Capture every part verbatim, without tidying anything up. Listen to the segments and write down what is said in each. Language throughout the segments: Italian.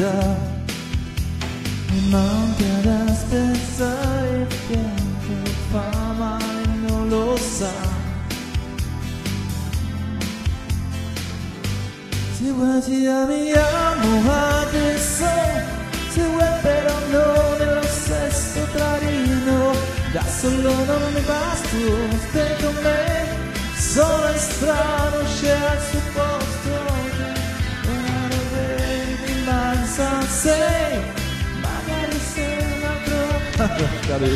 dà, mi manca da spezzare il fianco, fa male, non lo sa. Se vuoi ti amiamo adesso, se vuoi però non è lo stesso trarino, da solo non mi basta, stai con me, sono è strano, c'è al suo posto, ora dove mi manca sei, magari sei un altro. Carino.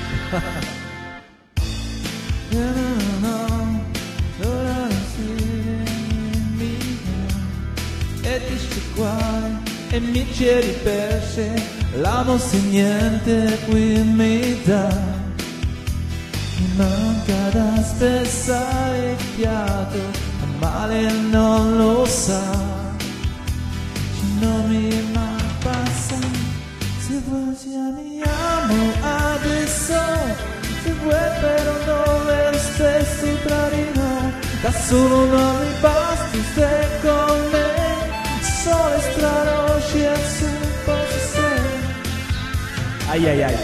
No, no, no, ora e ti sciacquare e mi ci riperce, l'amo se niente qui mi dà, mi manca da spezzare il fiato, male non lo sa, non mi ma passa, se vuoi ci amiamo adesso, se vuoi però non è lo stesso trarino, da solo non mi basta, stai con me. Sole strano c'è un po' di sé. Ai ai ai.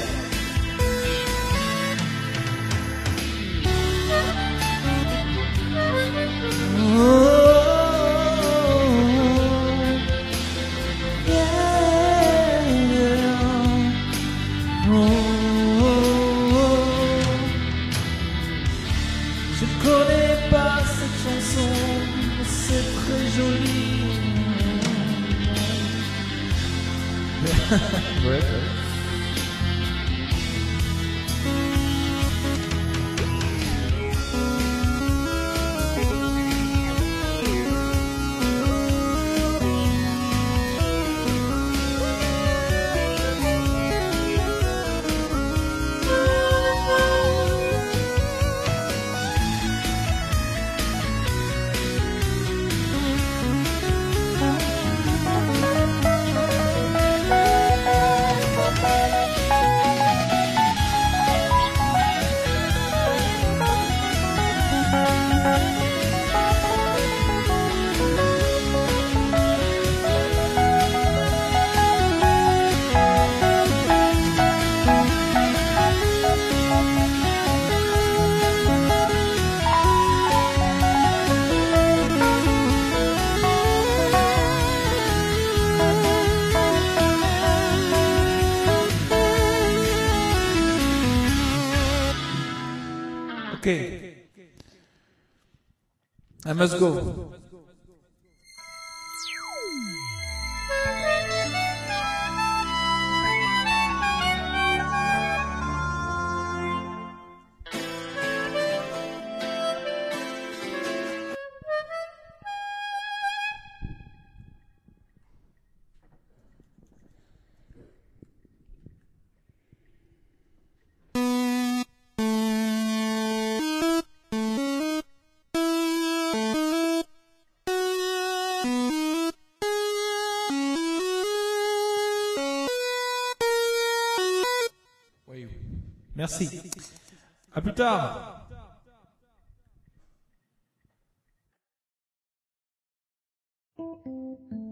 Oh, yeah. Oh, je connais pas cette chanson, mais c'est très joli. Ouais, ouais. Okay. I must go. Merci. À plus tard. Thank you.